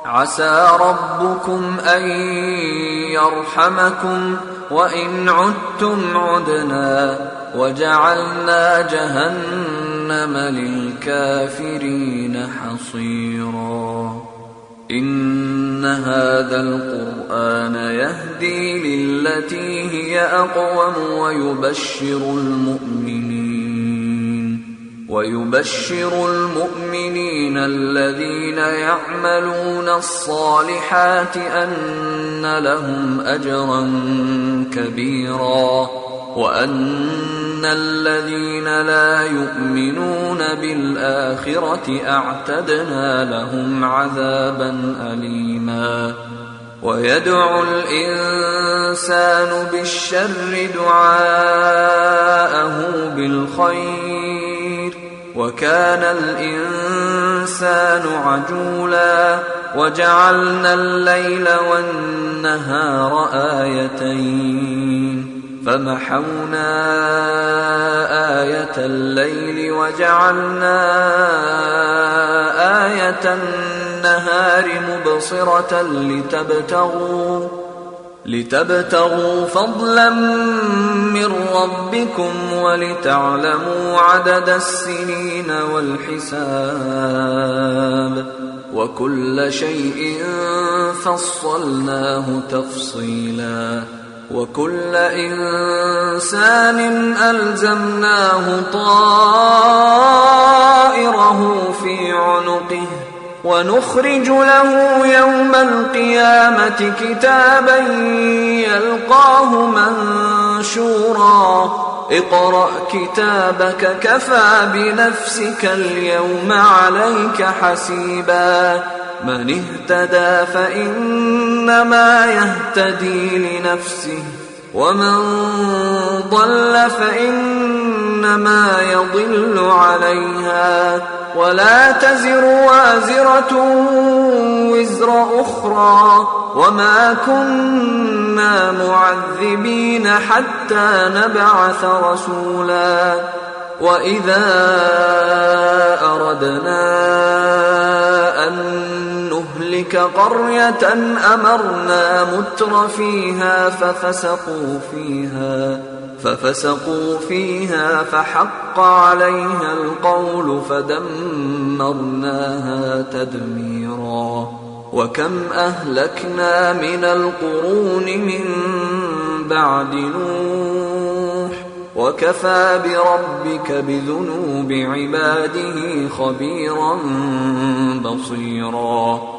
عسى ربكم أن يرحمكم وإن عدتم عدنا وجعلنا جهنم للكافرين حصيرا. إن هذا القرآن يهدي للتي هي أقوم ويبشر المؤمنين الذين يعملون الصالحات أن لهم أجرا كبيرا وأن الذين لا يؤمنون بالآخرة أعتدنا لهم عذابا أليما. ويدعو الإنسان بالشر دعاءه بالخير وكان الإنسان عجولا. وجعلنا الليل والنهار آيتين فمحونا آية الليل وجعلنا آية النهار مبصرة لتبتغوا فضلا من ربكم ولتعلموا عدد السنين والحساب وكل شيء فصلناه تفصيلا. وكل إنسان ألزمناه طائره في عنقه ونخرج له يوم القيامة كتابا يلقاه منشورا. اقرأ كتابك كفى بنفسك اليوم عليك حسيبا. من اهتدى فإنما يهتدي لنفسه ومن ضل فإنما يضل عليها ولا تزر وازرة وزر أخرى وما كنا معذبين حتى نبعث رسولا. وإذا أردنا أن نهلك قرية أمرنا متر فيها ففسقوا فيها فحق عليها القول فدمرناها تدميرا. وكم أهلكنا من القرون من بعد نوح وكفى بربك بذنوب عباده خبيرا بصيرا.